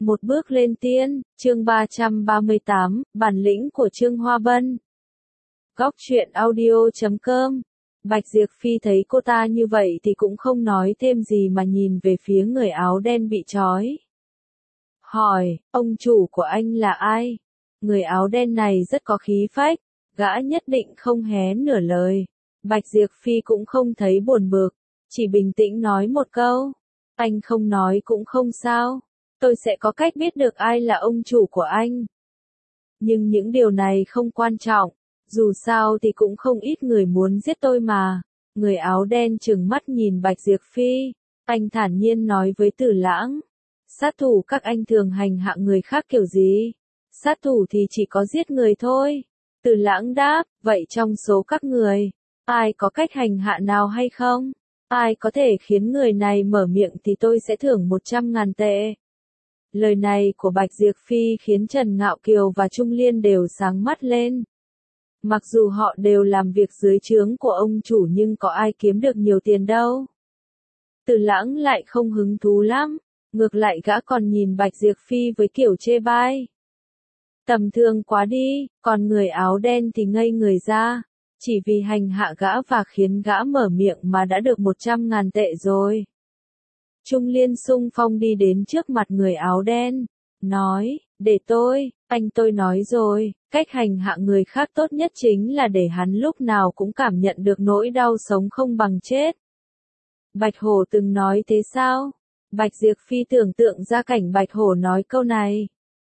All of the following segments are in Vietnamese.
Một bước lên tiên, chương 338, bản lĩnh của Trương Hoa Bân. Góc truyện audio.com. Bạch Diệp Phi thấy cô ta như vậy thì cũng không nói thêm gì mà nhìn về phía người áo đen bị trói. Hỏi, ông chủ của anh là ai? Người áo đen này rất có khí phách, gã nhất định không hé nửa lời. Bạch Diệp Phi cũng không thấy buồn bực, chỉ bình tĩnh nói một câu. Anh không nói cũng không sao. Tôi sẽ có cách biết được ai là ông chủ của anh. Nhưng những điều này không quan trọng, dù sao thì cũng không ít người muốn giết tôi mà. Người áo đen trừng mắt nhìn Bạch Diệp Phi, anh thản nhiên nói với Tử Lãng. Sát thủ các anh thường hành hạ người khác kiểu gì? Sát thủ thì chỉ có giết người thôi. Tử Lãng đáp, vậy trong số các người, ai có cách hành hạ nào hay không? Ai có thể khiến người này mở miệng thì tôi sẽ thưởng 100.000 tệ. Lời này của Bạch Diệp Phi khiến Trần Ngạo Kiều và Trung Liên đều sáng mắt lên. Mặc dù họ đều làm việc dưới trướng của ông chủ nhưng có ai kiếm được nhiều tiền đâu. Tử Lãng lại không hứng thú lắm, ngược lại gã còn nhìn Bạch Diệp Phi với kiểu chê bai. Tầm thường quá đi, còn người áo đen thì ngây người ra, chỉ vì hành hạ gã và khiến gã mở miệng mà đã được 100.000 tệ rồi. Trung Liên xung phong đi đến trước mặt người áo đen, nói, để tôi nói rồi, cách hành hạ người khác tốt nhất chính là để hắn lúc nào cũng cảm nhận được nỗi đau sống không bằng chết. Bạch Hổ từng nói thế sao? Bạch Diệp Phi tưởng tượng ra cảnh Bạch Hổ nói câu này.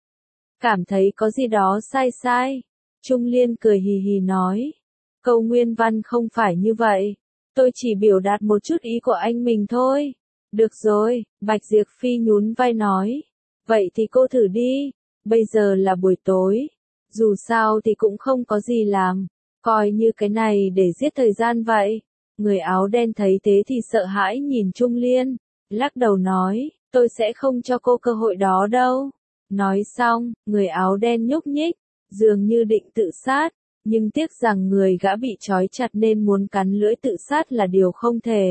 Cảm thấy có gì đó sai. Trung Liên cười hì hì nói, câu nguyên văn không phải như vậy, tôi chỉ biểu đạt một chút ý của anh mình thôi. Được rồi, Bạch Diệp Phi nhún vai nói. Vậy thì cô thử đi, bây giờ là buổi tối. Dù sao thì cũng không có gì làm, coi như cái này để giết thời gian vậy. Người áo đen thấy thế thì sợ hãi nhìn Trung Liên, lắc đầu nói, tôi sẽ không cho cô cơ hội đó đâu. Nói xong, người áo đen nhúc nhích, dường như định tự sát, nhưng tiếc rằng người gã bị trói chặt nên muốn cắn lưỡi tự sát là điều không thể.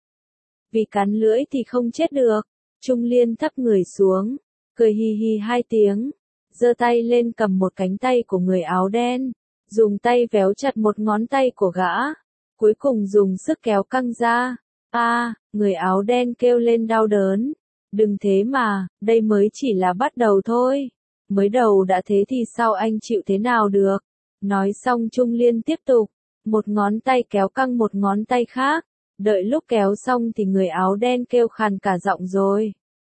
Vì cắn lưỡi thì không chết được. Trung Liên thấp người xuống, cười hì hì 2 tiếng, giơ tay lên cầm một cánh tay của người áo đen, dùng tay véo chặt một ngón tay của gã, cuối cùng dùng sức kéo căng ra. Người áo đen kêu lên đau đớn. Đừng thế mà, đây mới chỉ là bắt đầu thôi. Mới đầu đã thế thì sao anh chịu thế nào được? Nói xong Trung Liên tiếp tục, một ngón tay kéo căng một ngón tay khác. Đợi lúc kéo xong thì người áo đen kêu khàn cả giọng rồi.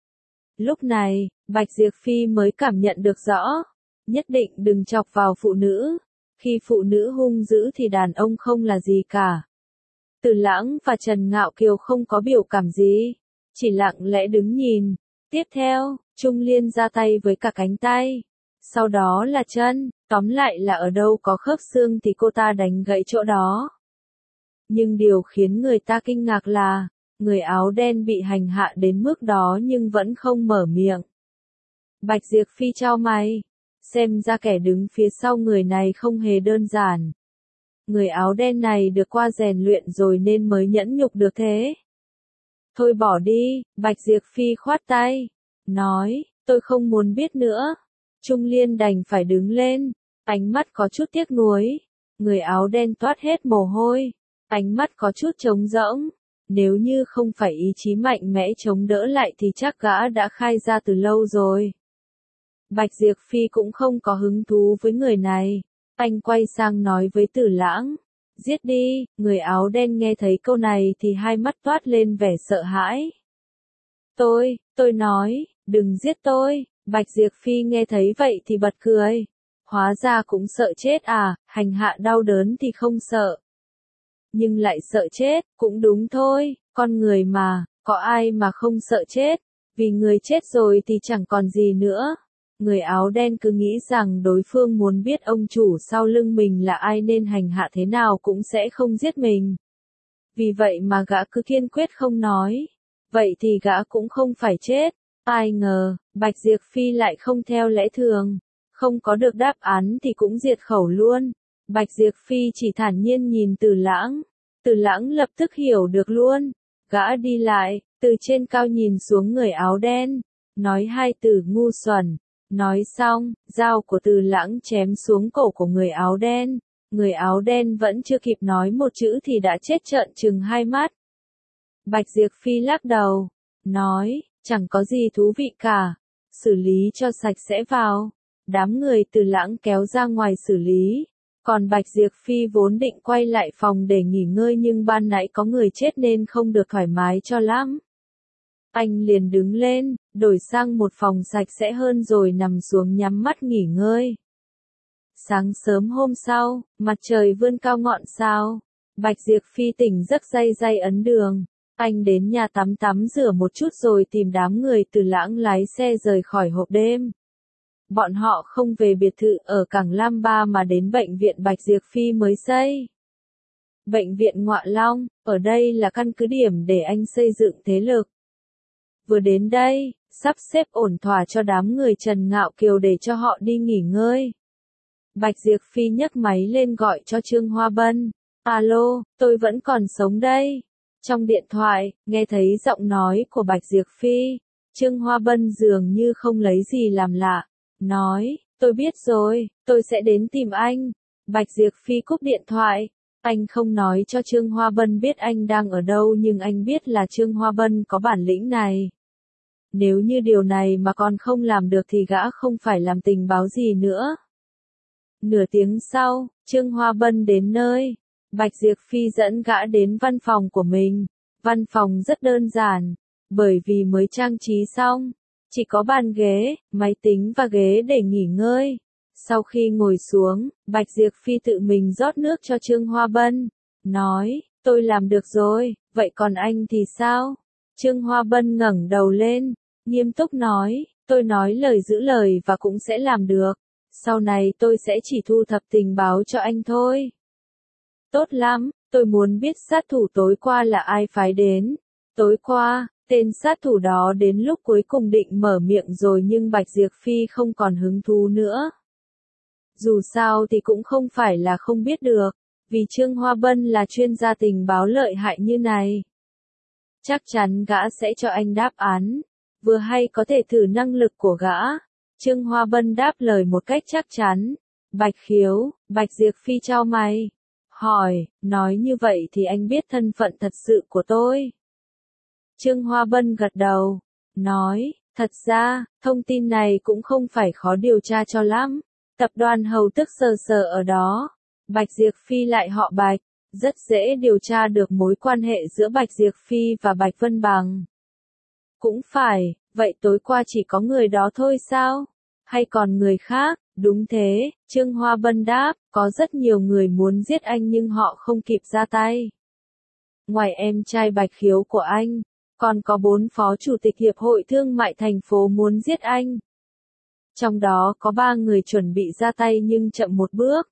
Lúc này, Bạch Diệp Phi mới cảm nhận được rõ. Nhất định đừng chọc vào phụ nữ. Khi phụ nữ hung dữ thì đàn ông không là gì cả. Tử Lãng và Trần Ngạo Kiều không có biểu cảm gì, chỉ lặng lẽ đứng nhìn. Tiếp theo, Trung Liên ra tay với cả cánh tay. Sau đó là chân, tóm lại là ở đâu có khớp xương thì cô ta đánh gãy chỗ đó. Nhưng điều khiến người ta kinh ngạc là, người áo đen bị hành hạ đến mức đó nhưng vẫn không mở miệng. Bạch Diệp Phi chau mày, xem ra kẻ đứng phía sau người này không hề đơn giản. Người áo đen này được qua rèn luyện rồi nên mới nhẫn nhục được thế. Thôi bỏ đi, Bạch Diệp Phi khoát tay, nói, tôi không muốn biết nữa. Trung Liên đành phải đứng lên, ánh mắt có chút tiếc nuối. Người áo đen toát hết mồ hôi, ánh mắt có chút trống rỗng. Nếu như không phải ý chí mạnh mẽ chống đỡ lại thì chắc gã đã khai ra từ lâu rồi. Bạch Diệp Phi cũng không có hứng thú với người này. Anh quay sang nói với Tử Lãng, giết đi. Người áo đen nghe thấy câu này thì hai mắt toát lên vẻ sợ hãi. Tôi nói, đừng giết tôi. Bạch Diệp Phi nghe thấy vậy thì bật cười. Hóa ra cũng sợ chết à, hành hạ đau đớn thì không sợ. Nhưng lại sợ chết, cũng đúng thôi, con người mà, có ai mà không sợ chết, vì người chết rồi thì chẳng còn gì nữa. Người áo đen cứ nghĩ rằng đối phương muốn biết ông chủ sau lưng mình là ai nên hành hạ thế nào cũng sẽ không giết mình. Vì vậy mà gã cứ kiên quyết không nói. Vậy thì gã cũng không phải chết. Ai ngờ, Bạch Diệp Phi lại không theo lẽ thường. Không có được đáp án thì cũng diệt khẩu luôn. Bạch Diệp Phi chỉ thản nhiên nhìn Tử Lãng. Tử Lãng lập tức hiểu được luôn. Gã đi lại, từ trên cao nhìn xuống người áo đen. nói hai từ ngu xuẩn. Nói xong, dao của Từ Lãng chém xuống cổ của người áo đen. Người áo đen vẫn chưa kịp nói một chữ thì đã chết trợn trừng hai mắt. Bạch Diệp Phi lắc đầu, nói, chẳng có gì thú vị cả, xử lý cho sạch sẽ vào. Đám người Từ Lãng kéo ra ngoài xử lý. Còn Bạch Diệp Phi vốn định quay lại phòng để nghỉ ngơi nhưng ban nãy có người chết nên không được thoải mái cho lắm. Anh liền đứng lên, đổi sang một phòng sạch sẽ hơn rồi nằm xuống nhắm mắt nghỉ ngơi. Sáng sớm hôm sau, mặt trời vươn cao ngọn sao. Bạch Diệp Phi tỉnh giấc day day ấn đường. Anh đến nhà tắm rửa một chút rồi tìm đám người Từ Lãng lái xe rời khỏi hộp đêm. Bọn họ không về biệt thự ở Cảng Lam Ba mà đến bệnh viện Bạch Diệp Phi mới xây. Bệnh viện Ngọa Long, ở đây là căn cứ điểm để anh xây dựng thế lực. Vừa đến đây, sắp xếp ổn thỏa cho đám người Trần Ngạo Kiều để cho họ đi nghỉ ngơi. Bạch Diệp Phi nhấc máy lên gọi cho Trương Hoa Bân. Alo, tôi vẫn còn sống đây. Trong điện thoại, nghe thấy giọng nói của Bạch Diệp Phi. Trương Hoa Bân dường như không lấy gì làm lạ. Nói, tôi biết rồi, tôi sẽ đến tìm anh. Bạch Diệp Phi cúp điện thoại. Anh không nói cho Trương Hoa Bân biết anh đang ở đâu nhưng anh biết là Trương Hoa Bân có bản lĩnh này. Nếu như điều này mà còn không làm được thì gã không phải làm tình báo gì nữa. Nửa tiếng sau, Trương Hoa Bân đến nơi. Bạch Diệp Phi dẫn gã đến văn phòng của mình. Văn phòng rất đơn giản, bởi vì mới trang trí xong. Chỉ có bàn ghế, máy tính và ghế để nghỉ ngơi. Sau khi ngồi xuống, Bạch Diệp Phi tự mình rót nước cho Trương Hoa Bân. Nói, tôi làm được rồi, vậy còn anh thì sao? Trương Hoa Bân ngẩng đầu lên, nghiêm túc nói, tôi nói lời giữ lời và cũng sẽ làm được. Sau này tôi sẽ chỉ thu thập tình báo cho anh thôi. Tốt lắm, tôi muốn biết sát thủ tối qua là ai phái đến. Tối qua, tên sát thủ đó đến lúc cuối cùng định mở miệng rồi nhưng Bạch Diệp Phi không còn hứng thú nữa. Dù sao thì cũng không phải là không biết được, vì Trương Hoa Bân là chuyên gia tình báo lợi hại như này. Chắc chắn gã sẽ cho anh đáp án, vừa hay có thể thử năng lực của gã. Trương Hoa Bân đáp lời một cách chắc chắn. Bạch Khiếu, Bạch Diệp Phi chau mày. Hỏi, nói như vậy thì anh biết thân phận thật sự của tôi. Trương Hoa Bân gật đầu, nói, thật ra, thông tin này cũng không phải khó điều tra cho lắm. Tập đoàn Hầu Tức sờ sờ ở đó. Bạch Diệp Phi lại họ Bạch, rất dễ điều tra được mối quan hệ giữa Bạch Diệp Phi và Bạch Vân Bằng. Cũng phải, vậy tối qua chỉ có người đó thôi sao? Hay còn người khác? Đúng thế, Trương Hoa Bân đáp, có rất nhiều người muốn giết anh nhưng họ không kịp ra tay. Ngoài em trai Bạch Khiếu của anh, còn có 4 phó chủ tịch Hiệp hội Thương mại thành phố muốn giết anh. Trong đó có 3 người chuẩn bị ra tay nhưng chậm một bước.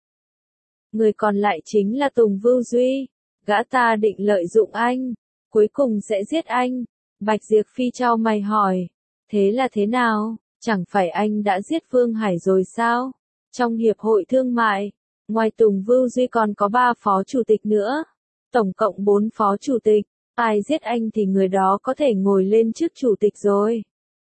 Người còn lại chính là Tùng Vưu Duy. Gã ta định lợi dụng anh, cuối cùng sẽ giết anh. Bạch Diệp Phi chau mày hỏi, thế là thế nào? Chẳng phải anh đã giết Phương Hải rồi sao? Trong Hiệp hội Thương mại, ngoài Tùng Vưu Duy còn có 3 phó chủ tịch nữa. Tổng cộng 4 phó chủ tịch. Ai giết anh thì người đó có thể ngồi lên chức chủ tịch rồi.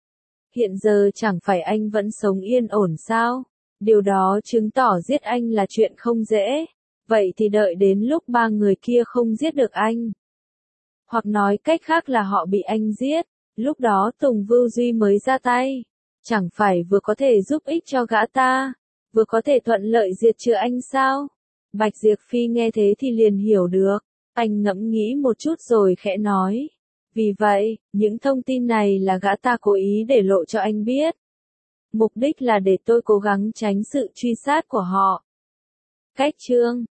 Hiện giờ chẳng phải anh vẫn sống yên ổn sao? Điều đó chứng tỏ giết anh là chuyện không dễ. Vậy thì đợi đến lúc 3 người kia không giết được anh. Hoặc nói cách khác là họ bị anh giết. Lúc đó Tùng Vưu Duy mới ra tay. Chẳng phải vừa có thể giúp ích cho gã ta, vừa có thể thuận lợi diệt trừ anh sao? Bạch Diệp Phi nghe thế thì liền hiểu được. Anh ngẫm nghĩ một chút rồi khẽ nói. Vì vậy, những thông tin này là gã ta cố ý để lộ cho anh biết. Mục đích là để tôi cố gắng tránh sự truy sát của họ. Cách chương